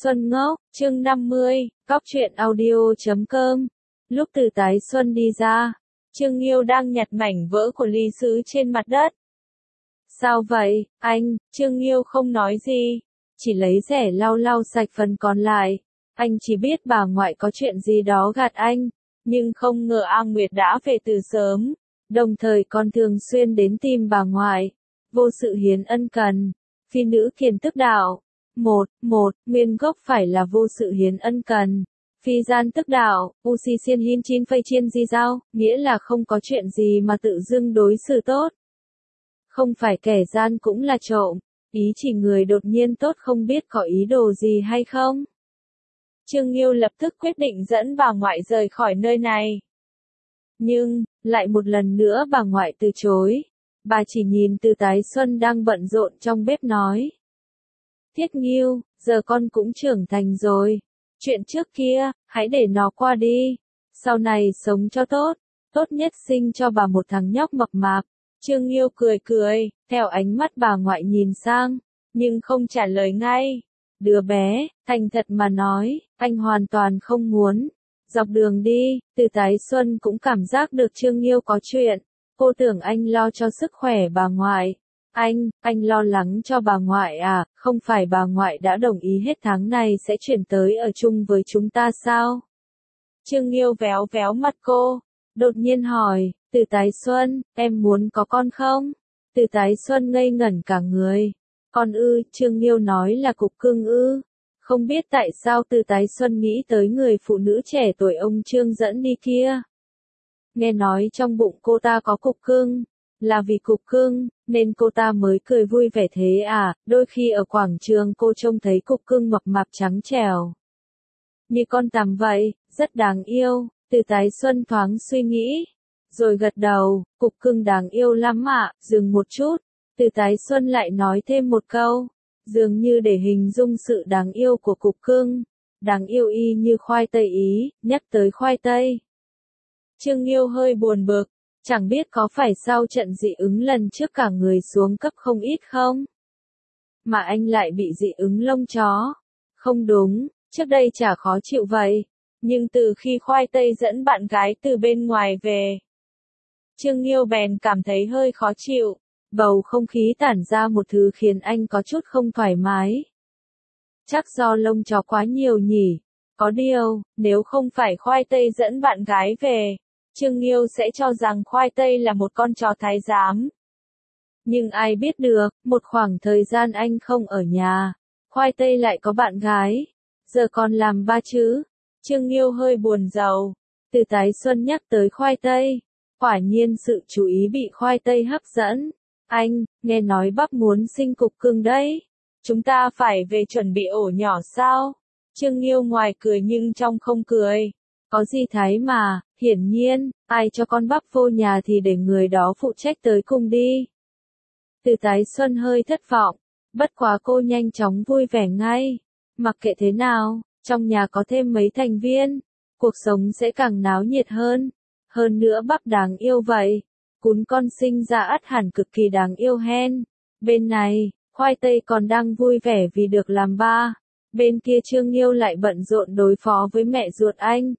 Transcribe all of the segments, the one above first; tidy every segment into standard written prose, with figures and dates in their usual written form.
Xuân ngốc, chương 50, cóc truyện audio.com. Lúc Từ Tái Xuân đi ra, Trương Nghiêu đang nhặt mảnh vỡ của ly sứ trên mặt đất. Sao vậy, anh? Trương Nghiêu không nói gì, chỉ lấy rẻ lau lau sạch phần còn lại. Anh chỉ biết bà ngoại có chuyện gì đó gạt anh, nhưng không ngờ A Nguyệt đã về từ sớm, đồng thời còn thường xuyên đến tìm bà ngoại. Vô sự hiến ân cần, phi nữ kiền tức đạo. Nguyên gốc phải là vô sự hiến ân cần. Phi gian tức đạo, u si xiên hin chin phây chiên di giao, nghĩa là không có chuyện gì mà tự dưng đối xử tốt. Không phải kẻ gian cũng là trộm, ý chỉ người đột nhiên tốt không biết có ý đồ gì hay không. Trương Nghiêu lập tức quyết định dẫn bà ngoại rời khỏi nơi này. Nhưng, lại một lần nữa bà ngoại từ chối. Bà chỉ nhìn Từ Tái Xuân đang bận rộn trong bếp nói. Thiết Nghiêu, giờ con cũng trưởng thành rồi. Chuyện trước kia, hãy để nó qua đi. Sau này sống cho tốt, tốt nhất sinh cho bà một thằng nhóc mập mạp. Trương Nghiêu cười, theo ánh mắt bà ngoại nhìn sang, nhưng không trả lời ngay. Đứa bé, thành thật mà nói, anh hoàn toàn không muốn. Dọc đường đi, Từ Tái Xuân cũng cảm giác được Trương Nghiêu có chuyện. Cô tưởng anh lo cho sức khỏe bà ngoại. Anh lo lắng cho bà ngoại à, không phải bà ngoại đã đồng ý hết tháng này sẽ chuyển tới ở chung với chúng ta sao? Trương Nghiêu véo véo mặt cô, đột nhiên hỏi, Từ Tái Xuân, em muốn có con không? Từ Tái Xuân ngây ngẩn cả người. Con ư? Trương Nghiêu nói là cục cưng ư? Không biết tại sao Từ Tái Xuân nghĩ tới người phụ nữ trẻ tuổi ông Trương dẫn đi kia. Nghe nói trong bụng cô ta có cục cưng, là vì cục cưng, nên cô ta mới cười vui vẻ thế à, đôi khi ở quảng trường cô trông thấy cục cưng mập mạp trắng trẻo. Như con tằm vậy, rất đáng yêu, Từ Tái Xuân thoáng suy nghĩ, rồi gật đầu, cục cưng đáng yêu lắm ạ, dừng một chút, Từ Tái Xuân lại nói thêm một câu, dường như để hình dung sự đáng yêu của cục cưng, đáng yêu y như khoai tây ý, nhắc tới khoai tây. Trương Nghiêu hơi buồn bực, chẳng biết có phải sau trận dị ứng lần trước cả người xuống cấp không ít không? Mà anh lại bị dị ứng lông chó. Không đúng, trước đây chả khó chịu vậy, nhưng từ khi khoai tây dẫn bạn gái từ bên ngoài về, Trương Nghiêu bèn cảm thấy hơi khó chịu, bầu không khí tản ra một thứ khiến anh có chút không thoải mái. Chắc do lông chó quá nhiều nhỉ, có điều, nếu không phải khoai tây dẫn bạn gái về, Trương Nghiêu sẽ cho rằng khoai tây là một con chó thái giám. Nhưng ai biết được, một khoảng thời gian anh không ở nhà, khoai tây lại có bạn gái, giờ còn làm ba chứ. Trương Nghiêu hơi buồn rầu. Từ Tái Xuân nhắc tới khoai tây, quả nhiên sự chú ý bị khoai tây hấp dẫn. Anh, nghe nói bắp muốn sinh cục cưng đấy. Chúng ta phải về chuẩn bị ổ nhỏ sao? Trương Nghiêu ngoài cười nhưng trong không cười. Có gì thái mà, hiển nhiên, ai cho con bắp vô nhà thì để người đó phụ trách tới cùng đi. Từ Tái Xuân hơi thất vọng, bất quá cô nhanh chóng vui vẻ ngay. Mặc kệ thế nào, trong nhà có thêm mấy thành viên, cuộc sống sẽ càng náo nhiệt hơn. Hơn nữa bắp đáng yêu vậy, cún con sinh ra ắt hẳn cực kỳ đáng yêu hen. Bên này, khoai tây còn đang vui vẻ vì được làm ba. Bên kia Trương Nghiêu lại bận rộn đối phó với mẹ ruột anh.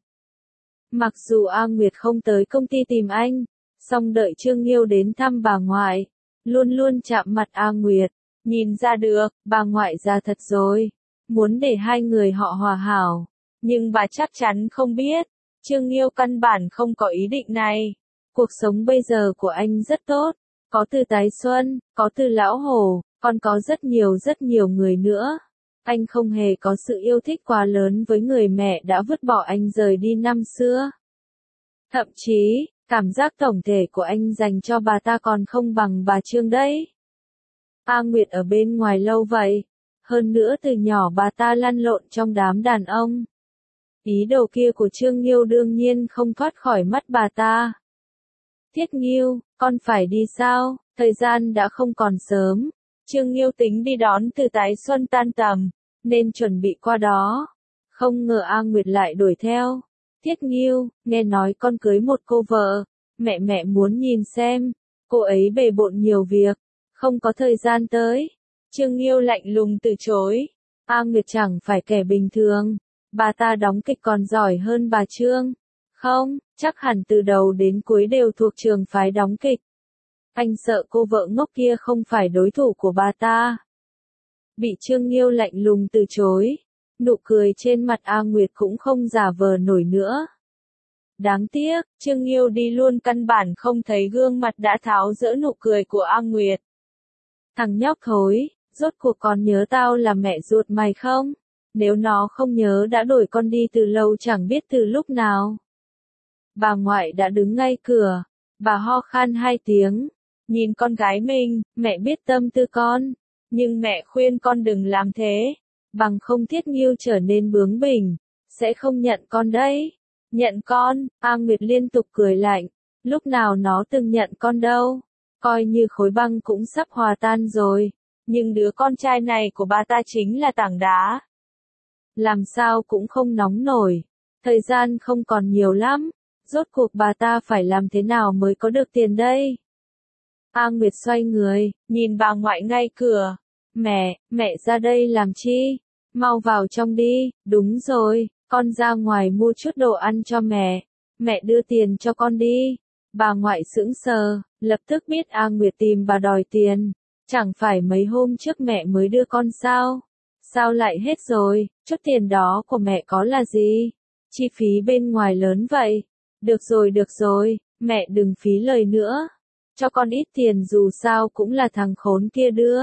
Mặc dù A Nguyệt không tới công ty tìm anh, song đợi Trương Nghiêu đến thăm bà ngoại, luôn luôn chạm mặt A Nguyệt, nhìn ra được, bà ngoại già thật rồi, muốn để hai người họ hòa hảo, nhưng bà chắc chắn không biết, Trương Nghiêu căn bản không có ý định này. Cuộc sống bây giờ của anh rất tốt, có Từ Tái Xuân, có Từ Lão Hổ, còn có rất nhiều người nữa. Anh không hề có sự yêu thích quá lớn với người mẹ đã vứt bỏ anh rời đi năm xưa. Thậm chí, cảm giác tổng thể của anh dành cho bà ta còn không bằng bà Trương đấy. A Nguyệt ở bên ngoài lâu vậy, hơn nữa từ nhỏ bà ta lăn lộn trong đám đàn ông. Ý đồ kia của Trương Nghiêu đương nhiên không thoát khỏi mắt bà ta. Thiết Nghiêu, con phải đi sao? Thời gian đã không còn sớm. Trương Nghiêu tính đi đón Từ Tái Xuân tan tầm, nên chuẩn bị qua đó. Không ngờ A Nguyệt lại đuổi theo. Thiết Nghiêu, nghe nói con cưới một cô vợ, mẹ muốn nhìn xem. Cô ấy bề bộn nhiều việc, không có thời gian tới. Trương Nghiêu lạnh lùng từ chối. A Nguyệt chẳng phải kẻ bình thường. Bà ta đóng kịch còn giỏi hơn bà Trương. Không, chắc hẳn từ đầu đến cuối đều thuộc trường phái đóng kịch. Anh sợ cô vợ ngốc kia không phải đối thủ của bà ta. Bị Trương Nghiêu lạnh lùng từ chối. Nụ cười trên mặt A Nguyệt cũng không giả vờ nổi nữa. Đáng tiếc, Trương Nghiêu đi luôn căn bản không thấy gương mặt đã tháo dỡ nụ cười của A Nguyệt. Thằng nhóc thối, rốt cuộc còn nhớ tao là mẹ ruột mày không? Nếu nó không nhớ đã đuổi con đi từ lâu chẳng biết từ lúc nào. Bà ngoại đã đứng ngay cửa, bà ho khan 2 tiếng, nhìn con gái mình, mẹ biết tâm tư con, nhưng mẹ khuyên con đừng làm thế, bằng không Thiết Nghiêu trở nên bướng bỉnh, sẽ không nhận con đấy. Nhận con, A Nguyệt liên tục cười lạnh, lúc nào nó từng nhận con đâu, coi như khối băng cũng sắp hòa tan rồi, nhưng đứa con trai này của bà ta chính là tảng đá. Làm sao cũng không nóng nổi, thời gian không còn nhiều lắm, rốt cuộc bà ta phải làm thế nào mới có được tiền đây? A Nguyệt xoay người, nhìn bà ngoại ngay cửa. Mẹ ra đây làm chi? Mau vào trong đi, đúng rồi, con ra ngoài mua chút đồ ăn cho mẹ. Mẹ đưa tiền cho con đi. Bà ngoại sững sờ, lập tức biết A Nguyệt tìm bà đòi tiền. Chẳng phải mấy hôm trước mẹ mới đưa con sao? Sao lại hết rồi, chút tiền đó của mẹ có là gì? Chi phí bên ngoài lớn vậy. Được rồi, mẹ đừng phí lời nữa. Cho con ít tiền dù sao cũng là thằng khốn kia đưa.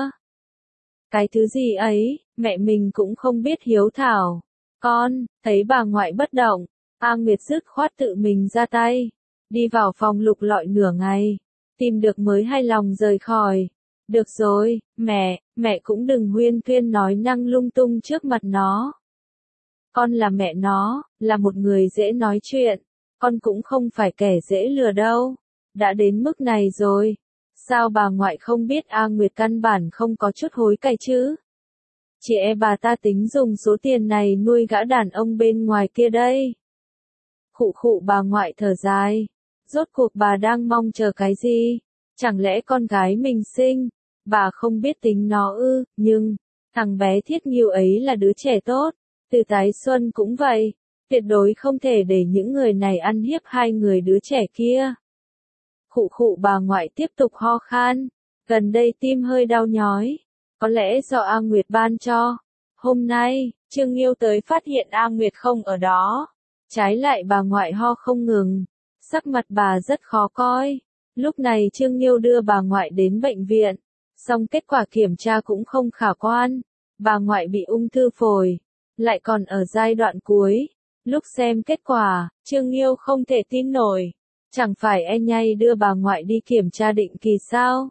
Cái thứ gì ấy, mẹ mình cũng không biết hiếu thảo. Con, thấy bà ngoại bất động, A Nguyệt dứt khoát tự mình ra tay. Đi vào phòng lục lọi nửa ngày, tìm được mới hài lòng rời khỏi. Được rồi, mẹ cũng đừng huyên thuyên nói năng lung tung trước mặt nó. Con là mẹ nó, là một người dễ nói chuyện, con cũng không phải kẻ dễ lừa đâu. Đã đến mức này rồi, sao bà ngoại không biết A Nguyệt căn bản không có chút hối cải chứ? Chị bà ta tính dùng số tiền này nuôi gã đàn ông bên ngoài kia đây. Khụ bà ngoại thở dài, rốt cuộc bà đang mong chờ cái gì? Chẳng lẽ con gái mình sinh, bà không biết tính nó ư? Nhưng, thằng bé Thiết Nghiêu ấy là đứa trẻ tốt, Từ Tái Xuân cũng vậy, tuyệt đối không thể để những người này ăn hiếp hai người đứa trẻ kia. Khụ bà ngoại tiếp tục ho khan, gần đây tim hơi đau nhói, có lẽ do A Nguyệt ban cho. Hôm nay, Trương Nghiêu tới phát hiện A Nguyệt không ở đó, trái lại bà ngoại ho không ngừng, sắc mặt bà rất khó coi. Lúc này Trương Nghiêu đưa bà ngoại đến bệnh viện, song kết quả kiểm tra cũng không khả quan, bà ngoại bị ung thư phổi, lại còn ở giai đoạn cuối. Lúc xem kết quả, Trương Nghiêu không thể tin nổi. Chẳng phải nhây đưa bà ngoại đi kiểm tra định kỳ sao?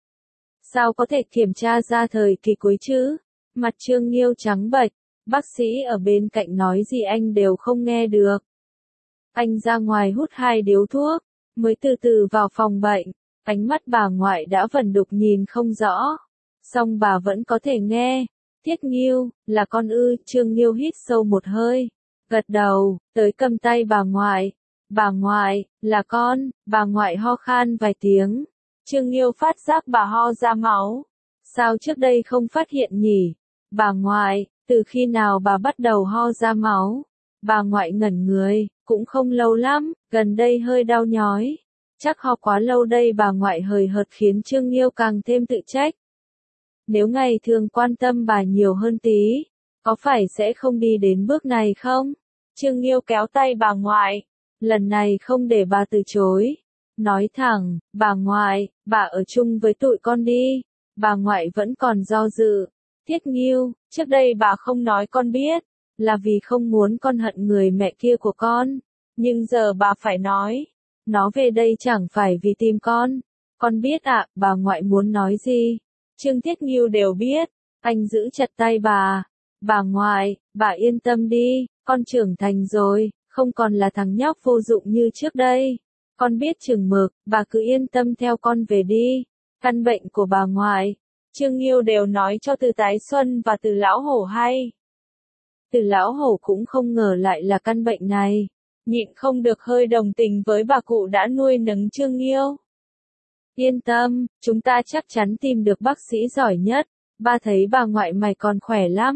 Sao có thể kiểm tra ra thời kỳ cuối chứ? Mặt Trương Nghiêu trắng bệch, bác sĩ ở bên cạnh nói gì anh đều không nghe được. Anh ra ngoài hút 2 điếu thuốc, mới từ từ vào phòng bệnh, ánh mắt bà ngoại đã vẩn đục nhìn không rõ. Song bà vẫn có thể nghe. Thiết Nghiêu, là con ư? Trương Nghiêu hít sâu một hơi, gật đầu, tới cầm tay bà ngoại. Bà ngoại, là con. Bà ngoại ho khan vài tiếng. Trương Nghiêu phát giác bà ho ra máu. Sao trước đây không phát hiện nhỉ? Bà ngoại, từ khi nào bà bắt đầu ho ra máu? Bà ngoại ngẩn người, cũng không lâu lắm, gần đây hơi đau nhói. Chắc ho quá lâu đây. Bà ngoại hời hợt khiến Trương Nghiêu càng thêm tự trách. Nếu ngày thường quan tâm bà nhiều hơn tí, có phải sẽ không đi đến bước này không? Trương Nghiêu kéo tay bà ngoại. Lần này không để bà từ chối. Nói thẳng, bà ngoại, bà ở chung với tụi con đi. Bà ngoại vẫn còn do dự. Thiết Nghiêu, trước đây bà không nói con biết, là vì không muốn con hận người mẹ kia của con. Nhưng giờ bà phải nói. Nó về đây chẳng phải vì tìm con. Con biết ạ, bà ngoại muốn nói gì. Trương Thiết Nghiêu đều biết. Anh giữ chặt tay bà. Bà ngoại, bà yên tâm đi, con trưởng thành rồi. Không còn là thằng nhóc vô dụng như trước đây. Con biết chừng mực, bà cứ yên tâm theo con về đi. Căn bệnh của bà ngoại, Trương Nghiêu đều nói cho Từ Tái Xuân và Từ Lão Hổ hay. Từ Lão Hổ cũng không ngờ lại là căn bệnh này. Nhịn không được hơi đồng tình với bà cụ đã nuôi nấng Trương Nghiêu. Yên tâm, chúng ta chắc chắn tìm được bác sĩ giỏi nhất. Ba thấy bà ngoại mày còn khỏe lắm.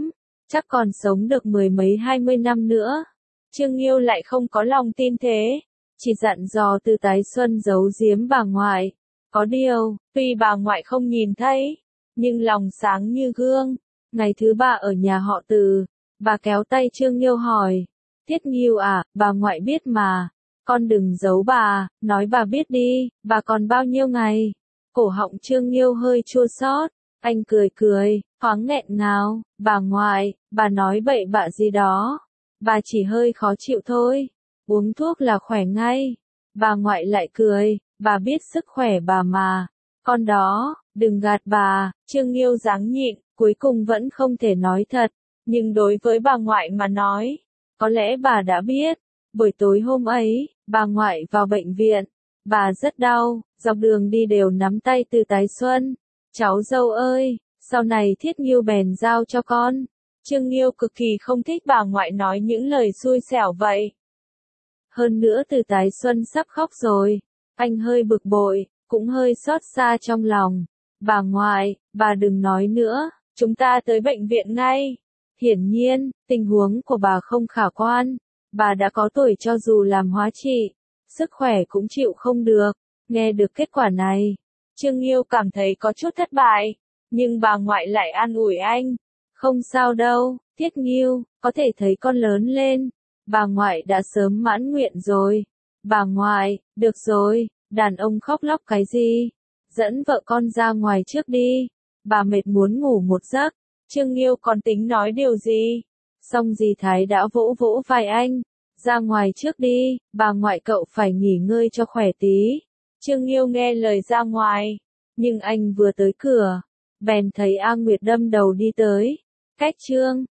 chắc còn sống được mười mấy 20 năm nữa. Trương Nghiêu lại không có lòng tin thế, chỉ dặn dò Từ Tái Xuân giấu giếm bà ngoại. Có điều, tuy bà ngoại không nhìn thấy, nhưng lòng sáng như gương. Ngày thứ ba ở nhà họ Từ, bà kéo tay Trương Nghiêu hỏi, Thiết Nghiêu à, bà ngoại biết mà, con đừng giấu bà, nói bà biết đi, bà còn bao nhiêu ngày? Cổ họng Trương Nghiêu hơi chua xót, anh cười cười, thoáng nghẹn ngào, bà ngoại, bà nói bậy bạ gì đó, bà chỉ hơi khó chịu thôi, uống thuốc là khỏe ngay. Bà ngoại lại cười, bà biết sức khỏe bà mà, con đó, đừng gạt bà. Trương Nghiêu ráng nhịn, cuối cùng vẫn không thể nói thật, nhưng đối với bà ngoại mà nói, có lẽ bà đã biết. Buổi tối hôm ấy, bà ngoại vào bệnh viện, bà rất đau, dọc đường đi đều nắm tay Từ Tái Xuân. Cháu dâu ơi, sau này Thiết Nghiêu bèn giao cho con. Trương Nghiêu cực kỳ không thích bà ngoại nói những lời xui xẻo vậy. Hơn nữa Từ Tái Xuân sắp khóc rồi, anh hơi bực bội, cũng hơi xót xa trong lòng. Bà ngoại, bà đừng nói nữa, chúng ta tới bệnh viện ngay. Hiển nhiên, tình huống của bà không khả quan. Bà đã có tuổi cho dù làm hóa trị, sức khỏe cũng chịu không được. Nghe được kết quả này, Trương Nghiêu cảm thấy có chút thất bại, nhưng bà ngoại lại an ủi anh. Không sao đâu, Thiết Nghiêu, có thể thấy con lớn lên. Bà ngoại đã sớm mãn nguyện rồi. Bà ngoại, được rồi, đàn ông khóc lóc cái gì? Dẫn vợ con ra ngoài trước đi. Bà mệt muốn ngủ một giấc. Trương Nghiêu còn tính nói điều gì? Xong dì Thái đã vỗ vỗ vai anh. Ra ngoài trước đi, bà ngoại cậu phải nghỉ ngơi cho khỏe tí. Trương Nghiêu nghe lời ra ngoài. Nhưng anh vừa tới cửa, bèn thấy A Nguyệt đâm đầu đi tới. Cách Trương